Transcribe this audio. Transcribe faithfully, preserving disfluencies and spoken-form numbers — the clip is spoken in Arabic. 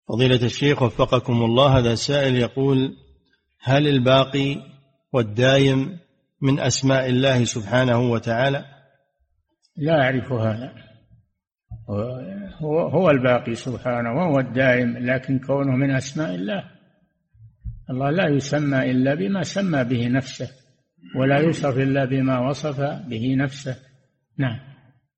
فضيلة الشيخ وفقكم الله، هذا سائل يقول: هل الباقي والدايم من أسماء الله سبحانه وتعالى؟ لا أعرف هذا. هو, هو الباقي سبحانه وهو الدائم، لكن كونه من أسماء الله، الله لا يسمى إلا بما سمى به نفسه، ولا يوصف إلا بما وصف به نفسه. نعم.